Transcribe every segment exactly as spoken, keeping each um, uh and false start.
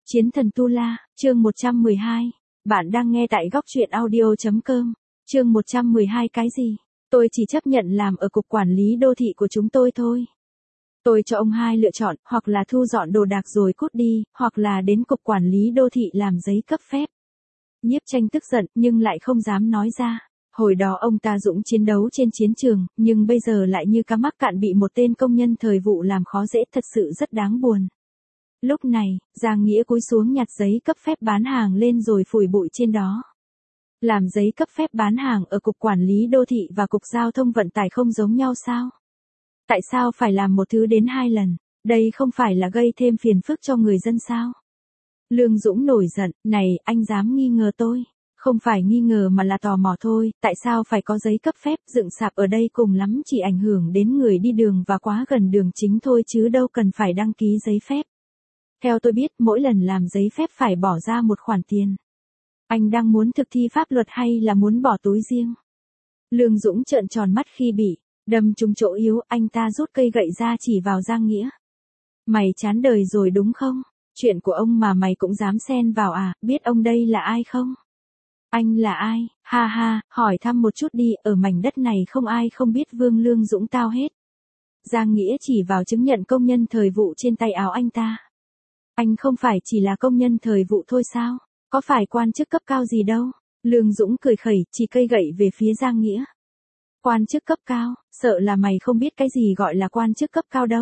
Chiến thần Tu La, chương một trăm mười hai. Bạn đang nghe tại góc truyện audio chấm com. Chương một trăm mười hai cái gì? Tôi chỉ chấp nhận làm ở cục quản lý đô thị của chúng tôi thôi. Tôi cho ông hai lựa chọn, hoặc là thu dọn đồ đạc rồi cút đi, hoặc là đến cục quản lý đô thị làm giấy cấp phép. Nhiếp Tranh tức giận, nhưng lại không dám nói ra. Hồi đó ông ta dũng chiến đấu trên chiến trường, nhưng bây giờ lại như cá mắc cạn bị một tên công nhân thời vụ làm khó dễ, thật sự rất đáng buồn. Lúc này, Giang Nghĩa cúi xuống nhặt giấy cấp phép bán hàng lên rồi phủi bụi trên đó. Làm giấy cấp phép bán hàng ở cục quản lý đô thị và cục giao thông vận tải không giống nhau sao? Tại sao phải làm một thứ đến hai lần? Đây không phải là gây thêm phiền phức cho người dân sao? Lương Dũng nổi giận, này, anh dám nghi ngờ tôi. Không phải nghi ngờ mà là tò mò thôi, tại sao phải có giấy cấp phép, dựng sạp ở đây cùng lắm chỉ ảnh hưởng đến người đi đường và quá gần đường chính thôi chứ đâu cần phải đăng ký giấy phép. Theo tôi biết, mỗi lần làm giấy phép phải bỏ ra một khoản tiền. Anh đang muốn thực thi pháp luật hay là muốn bỏ túi riêng? Lương Dũng trợn tròn mắt khi bị đâm trúng chỗ yếu, anh ta rút cây gậy ra chỉ vào Giang Nghĩa. Mày chán đời rồi đúng không? Chuyện của ông mà mày cũng dám xen vào à, biết ông đây là ai không? Anh là ai? Ha ha, hỏi thăm một chút đi, ở mảnh đất này không ai không biết Vương Lương Dũng tao hết. Giang Nghĩa chỉ vào chứng nhận công nhân thời vụ trên tay áo anh ta. Anh không phải chỉ là công nhân thời vụ thôi sao? Có phải quan chức cấp cao gì đâu? Lương Dũng cười khẩy, chỉ cây gậy về phía Giang Nghĩa. Quan chức cấp cao, sợ là mày không biết cái gì gọi là quan chức cấp cao đâu.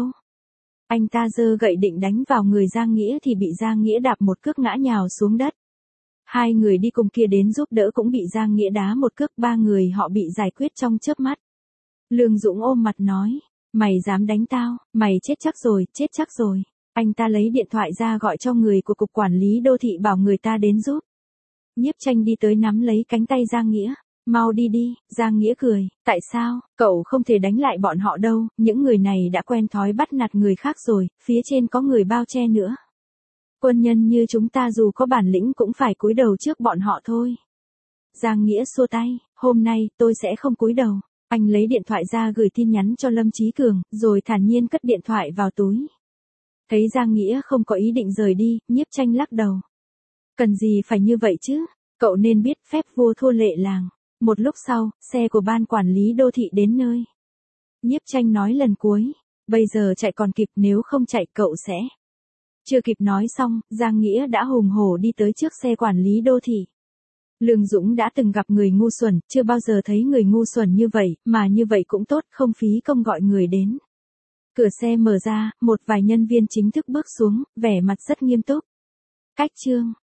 Anh ta giơ gậy định đánh vào người Giang Nghĩa thì bị Giang Nghĩa đạp một cước ngã nhào xuống đất. Hai người đi cùng kia đến giúp đỡ cũng bị Giang Nghĩa đá một cước, ba người họ bị giải quyết trong chớp mắt. Lương Dũng ôm mặt nói, mày dám đánh tao, mày chết chắc rồi, chết chắc rồi. Anh ta lấy điện thoại ra gọi cho người của cục quản lý đô thị bảo người ta đến giúp. Nhiếp Tranh đi tới nắm lấy cánh tay Giang Nghĩa. Mau đi đi, Giang Nghĩa cười, tại sao, cậu không thể đánh lại bọn họ đâu, những người này đã quen thói bắt nạt người khác rồi, phía trên có người bao che nữa. Quân nhân như chúng ta dù có bản lĩnh cũng phải cúi đầu trước bọn họ thôi. Giang Nghĩa xua tay, hôm nay tôi sẽ không cúi đầu. Anh lấy điện thoại ra gửi tin nhắn cho Lâm Chí Cường, rồi thản nhiên cất điện thoại vào túi. Thấy Giang Nghĩa không có ý định rời đi, Nhiếp Tranh lắc đầu. Cần gì phải như vậy chứ, cậu nên biết phép vua thua lệ làng. Một lúc sau, xe của ban quản lý đô thị đến nơi. Nhiếp Tranh nói lần cuối, bây giờ chạy còn kịp, nếu không chạy cậu sẽ. Chưa kịp nói xong, Giang Nghĩa đã hùng hổ đi tới trước xe quản lý đô thị. Lương Dũng đã từng gặp người ngu xuẩn, chưa bao giờ thấy người ngu xuẩn như vậy, mà như vậy cũng tốt, không phí công gọi người đến. Cửa xe mở ra, một vài nhân viên chính thức bước xuống, vẻ mặt rất nghiêm túc. Cách chương,